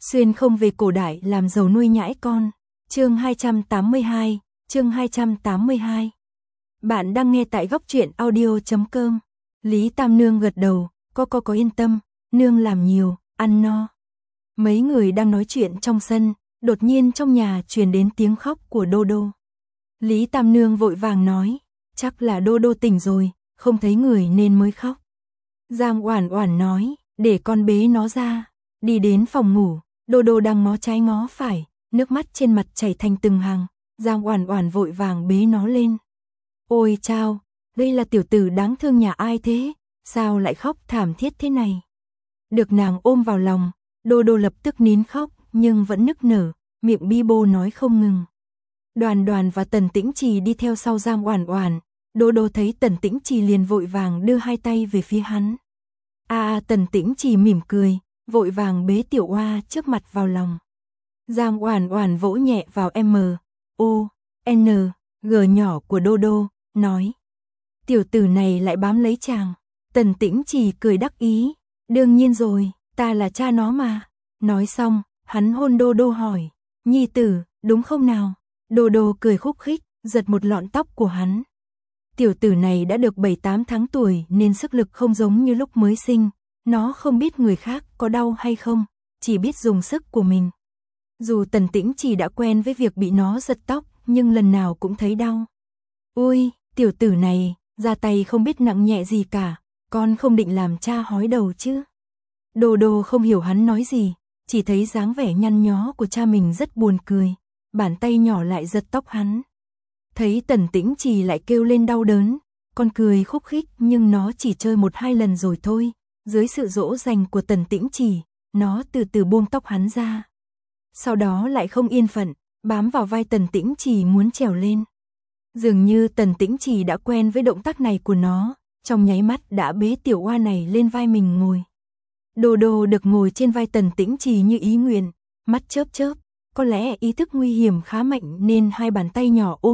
Xuyên không về cổ đại làm giàu nuôi nhãi con. Chương 282, chương 282. Bạn đang nghe tại góc truyện audio.com. Lý Tam Nương gật đầu, có yên tâm, nương làm nhiều, ăn no. Mấy người đang nói chuyện trong sân, đột nhiên trong nhà truyền đến tiếng khóc của Đô Đô. Lý Tam Nương vội vàng nói, chắc là Đô Đô tỉnh rồi, không thấy người nên mới khóc. Giang Oản Oản nói, để con bế nó ra. Đi đến phòng ngủ, Đô Đô đang ngó trái ngó phải, nước mắt trên mặt chảy thành từng hàng. Giang Oản Oản vội vàng bế nó lên. Ôi chao, đây là tiểu tử đáng thương nhà ai thế, sao lại khóc thảm thiết thế này. Được nàng ôm vào lòng, Đô Đô lập tức nín khóc, nhưng vẫn nức nở, miệng bi bô nói không ngừng. Đoàn Đoàn và Tần Tĩnh Trì đi theo sau Giang Oản Oản. Đô Đô thấy Tần Tĩnh Trì liền vội vàng đưa hai tay về phía hắn. Tần Tĩnh Trì mỉm cười, vội vàng bế tiểu oa trước mặt vào lòng. Giang Oản Oản vỗ nhẹ vào G nhỏ của Đô Đô, nói. Tiểu tử này lại bám lấy chàng. Tần Tĩnh Trì cười đắc ý. Đương nhiên rồi, ta là cha nó mà. Nói xong, hắn hôn Đô Đô hỏi. Nhi tử, đúng không nào? Đô Đô cười khúc khích, giật một lọn tóc của hắn. Tiểu tử này đã được 7-8 tháng tuổi nên sức lực không giống như lúc mới sinh. Nó không biết người khác có đau hay không, chỉ biết dùng sức của mình. Dù Tần Tĩnh Trì đã quen với việc bị nó giật tóc, nhưng lần nào cũng thấy đau. Ôi, tiểu tử này, ra tay không biết nặng nhẹ gì cả, con không định làm cha hói đầu chứ. Đô Đô không hiểu hắn nói gì, chỉ thấy dáng vẻ nhăn nhó của cha mình rất buồn cười, bàn tay nhỏ lại giật tóc hắn. Thấy Tần Tĩnh Trì lại kêu lên đau đớn, con cười khúc khích nhưng nó chỉ chơi 1-2 lần rồi thôi. Dưới sự dỗ dành của Tần Tĩnh Trì, nó từ từ buông tóc hắn ra. Sau đó lại không yên phận, bám vào vai Tần Tĩnh Trì muốn trèo lên. Dường như Tần Tĩnh Trì đã quen với động tác này của nó, trong nháy mắt đã bế tiểu oa này lên vai mình ngồi. Đô Đô được ngồi trên vai Tần Tĩnh Trì như ý nguyện, mắt chớp chớp, có lẽ ý thức nguy hiểm khá mạnh nên hai bàn tay nhỏ ôm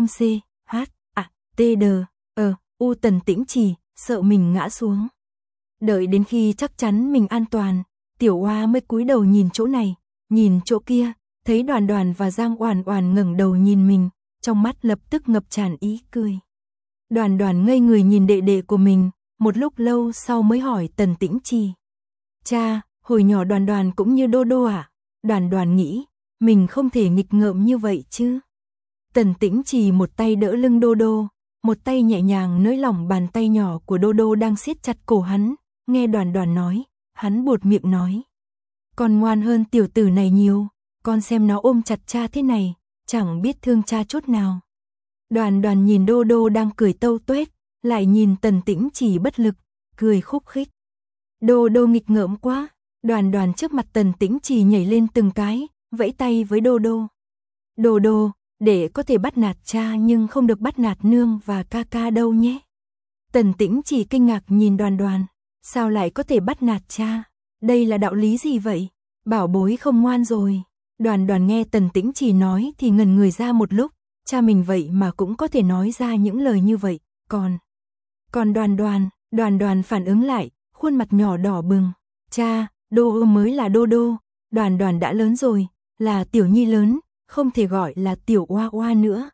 Tần Tĩnh Trì, sợ mình ngã xuống. Đợi đến khi chắc chắn mình an toàn, tiểu oa mới cúi đầu nhìn chỗ này, nhìn chỗ kia, thấy Đoàn Đoàn và Giang Oản Oản ngẩng đầu nhìn mình, trong mắt lập tức ngập tràn ý cười. Đoàn Đoàn ngây người nhìn đệ đệ của mình, một lúc lâu sau mới hỏi Tần Tĩnh Trì. Cha, hồi nhỏ Đoàn Đoàn cũng như Đô Đô à? Đoàn Đoàn nghĩ, mình không thể nghịch ngợm như vậy chứ. Tần Tĩnh Trì một tay đỡ lưng Đô Đô, một tay nhẹ nhàng nới lỏng bàn tay nhỏ của Đô Đô đang siết chặt cổ hắn. Nghe Đoàn Đoàn nói, hắn buột miệng nói. Con ngoan hơn tiểu tử này nhiều, con xem nó ôm chặt cha thế này, chẳng biết thương cha chút nào. Đoàn Đoàn nhìn Đô Đô đang cười tâu tuét, lại nhìn Tần Tĩnh Trì bất lực, cười khúc khích. Đô Đô nghịch ngợm quá. Đoàn Đoàn trước mặt Tần Tĩnh Trì nhảy lên từng cái, vẫy tay với Đô Đô. Đô Đô, để có thể bắt nạt cha nhưng không được bắt nạt nương và ca ca đâu nhé. Tần Tĩnh Trì kinh ngạc nhìn Đoàn Đoàn. Sao lại có thể bắt nạt cha? Đây là đạo lý gì vậy? Bảo bối không ngoan rồi. Đoàn Đoàn nghe Tần Tĩnh Trì nói thì ngẩn người ra một lúc. Cha mình vậy mà cũng có thể nói ra những lời như vậy. Còn Đoàn Đoàn phản ứng lại, khuôn mặt nhỏ đỏ bừng. Cha, Đô mới là Đô Đô. Đoàn Đoàn đã lớn rồi, là tiểu nhi lớn, không thể gọi là tiểu oa oa nữa.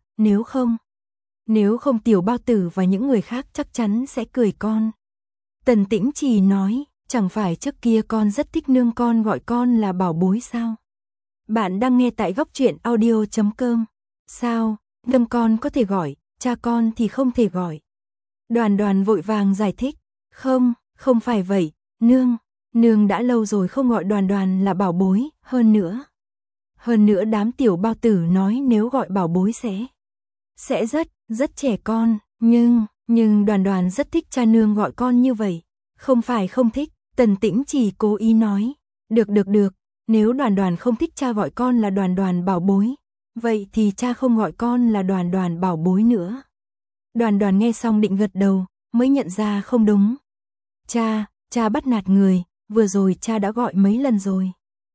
Nếu không tiểu bao tử và những người khác chắc chắn sẽ cười con. Tần Tĩnh Trì nói, chẳng phải trước kia con rất thích nương con gọi con là bảo bối sao? Bạn đang nghe tại góc truyện audio.com. Sao, nương con có thể gọi, cha con thì không thể gọi. Đoàn Đoàn vội vàng giải thích, không phải vậy, nương đã lâu rồi không gọi Đoàn Đoàn là bảo bối, hơn nữa đám tiểu bao tử nói nếu gọi bảo bối sẽ rất trẻ con, nhưng Đoàn Đoàn rất thích cha nương gọi con như vậy. Không phải không thích, Tần Tĩnh Trì cố ý nói. Được, nếu Đoàn Đoàn không thích cha gọi con là Đoàn Đoàn bảo bối, vậy thì cha không gọi con là Đoàn Đoàn bảo bối nữa. Đoàn Đoàn nghe xong định gật đầu, mới nhận ra không đúng. Cha bắt nạt người, vừa rồi cha đã gọi mấy lần rồi.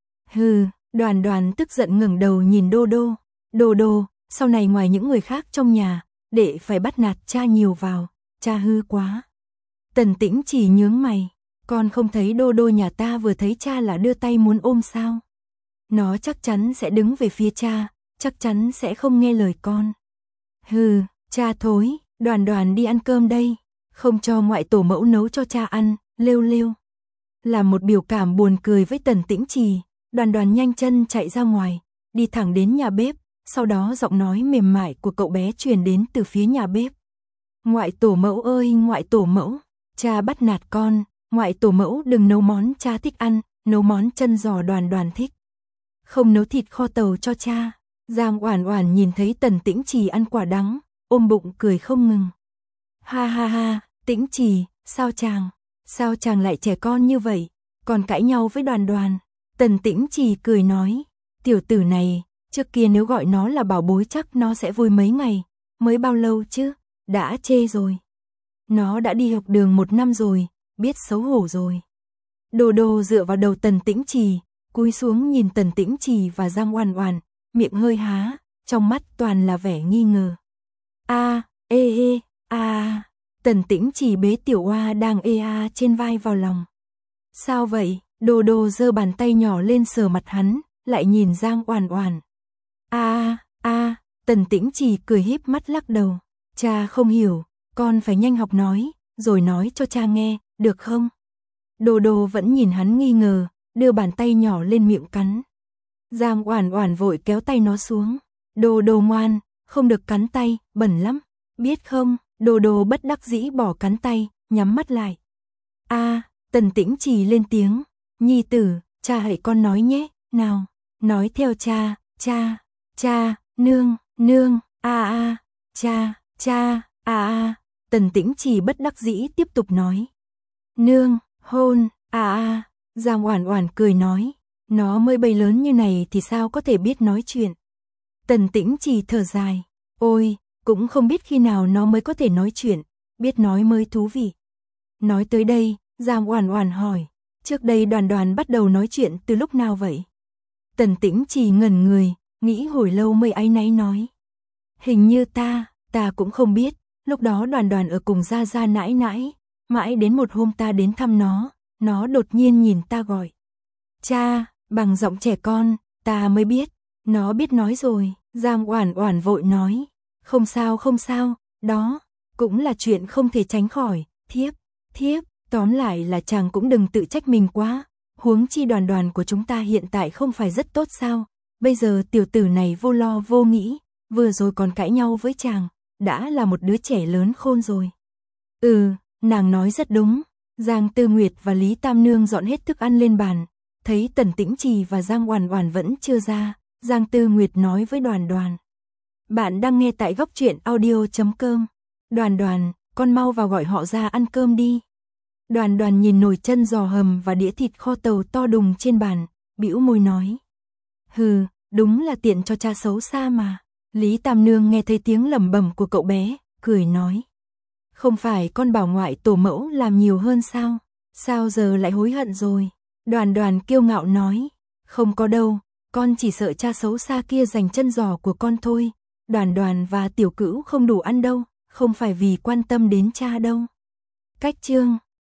Đoàn Đoàn tức giận ngẩng đầu nhìn Đô Đô. Đô, sau này ngoài những người khác trong nhà, để phải bắt nạt cha nhiều vào, cha hư quá. Tần Tĩnh Trì nhướng mày, con không thấy Đô Đô nhà ta vừa thấy cha là đưa tay muốn ôm sao? Nó chắc chắn sẽ đứng về phía cha, chắc chắn sẽ không nghe lời con. Hừ, cha thối, Đoàn Đoàn đi ăn cơm đây, không cho ngoại tổ mẫu nấu cho cha ăn, lêu lêu. Làm một biểu cảm buồn cười với Tần Tĩnh Trì, Đoàn Đoàn nhanh chân chạy ra ngoài, đi thẳng đến nhà bếp, sau đó giọng nói mềm mại của cậu bé truyền đến từ phía nhà bếp. Ngoại tổ mẫu ơi, ngoại tổ mẫu, cha bắt nạt con, ngoại tổ mẫu đừng nấu món cha thích ăn, nấu món chân giò Đoàn Đoàn thích. Không nấu thịt kho tàu cho cha. Giang Oản Oản nhìn thấy Tần Tĩnh Trì ăn quả đắng, ôm bụng cười không ngừng. Ha ha ha, Tĩnh Trì, sao chàng lại trẻ con như vậy, còn cãi nhau với Đoàn Đoàn. Tần Tĩnh Trì cười nói, tiểu tử này, trước kia nếu gọi nó là bảo bối chắc nó sẽ vui mấy ngày, mới bao lâu chứ, đã chê rồi. Nó đã đi học đường 1 năm rồi, biết xấu hổ rồi. Đồ Đồ dựa vào đầu Tần Tĩnh Trì, cúi xuống nhìn Tần Tĩnh Trì và Giang Oản Oản, miệng hơi há, trong mắt toàn là vẻ nghi ngờ. Tần Tĩnh Trì bế Tiểu Oa đang trên vai vào lòng. Sao vậy? Đồ Đồ giơ bàn tay nhỏ lên sờ mặt hắn, lại nhìn Giang Oản Oản. Tần Tĩnh Trì cười híp mắt lắc đầu. Cha không hiểu, con phải nhanh học nói, rồi nói cho cha nghe, được không? Đồ Đồ vẫn nhìn hắn nghi ngờ, đưa bàn tay nhỏ lên miệng cắn. Giang Oản Oản vội kéo tay nó xuống. Đồ Đồ ngoan, không được cắn tay, bẩn lắm, biết không? Đồ Đồ bất đắc dĩ bỏ cắn tay, nhắm mắt lại. Tần Tĩnh Trì lên tiếng. Nhi tử, cha hãy con nói nhé, nào, nói theo cha, nương, Tần Tĩnh Trì bất đắc dĩ tiếp tục nói. Nương, hôn, Giang Oản Oản cười nói, nó mới bay lớn như này thì sao có thể biết nói chuyện. Tần Tĩnh Trì thở dài, ôi, cũng không biết khi nào nó mới có thể nói chuyện, biết nói mới thú vị. Nói tới đây, Giang Oản Oản hỏi, trước đây Đoàn Đoàn bắt đầu nói chuyện từ lúc nào vậy? Tần Tĩnh Trì ngẩn người, nghĩ hồi lâu mới áy náy nói. Hình như ta cũng không biết, lúc đó Đoàn Đoàn ở cùng Gia Gia nãi nãi, mãi đến một hôm ta đến thăm nó đột nhiên nhìn ta gọi. Cha, bằng giọng trẻ con, ta mới biết, nó biết nói rồi. Giang Oản Oản vội nói, không sao, đó cũng là chuyện không thể tránh khỏi, thiếp, tóm lại là chàng cũng đừng tự trách mình quá, huống chi Đoàn Đoàn của chúng ta hiện tại không phải rất tốt sao, bây giờ tiểu tử này vô lo vô nghĩ, vừa rồi còn cãi nhau với chàng, đã là một đứa trẻ lớn khôn rồi. Nàng nói rất đúng. Giang Tư Nguyệt và Lý Tam Nương dọn hết thức ăn lên bàn, thấy Tần Tĩnh Trì và Giang Oản Oản vẫn chưa ra, Giang Tư Nguyệt nói với Đoàn Đoàn. Bạn đang nghe tại Góc Truyện Audio.com. Đoàn Đoàn, con mau vào gọi họ ra ăn cơm đi. Đoàn Đoàn nhìn nồi chân giò hầm và đĩa thịt kho tàu to đùng trên bàn, bĩu môi nói. Hừ, đúng là tiện cho cha xấu xa mà. Lý Tam Nương nghe thấy tiếng lẩm bẩm của cậu bé, cười nói. Không phải con bảo ngoại tổ mẫu làm nhiều hơn sao? Sao giờ lại hối hận rồi? Đoàn Đoàn kiêu ngạo nói. Không có đâu, con chỉ sợ cha xấu xa kia giành chân giò của con thôi. Đoàn Đoàn và Tiểu Cữu không đủ ăn đâu, không phải vì quan tâm đến cha đâu. Cách chương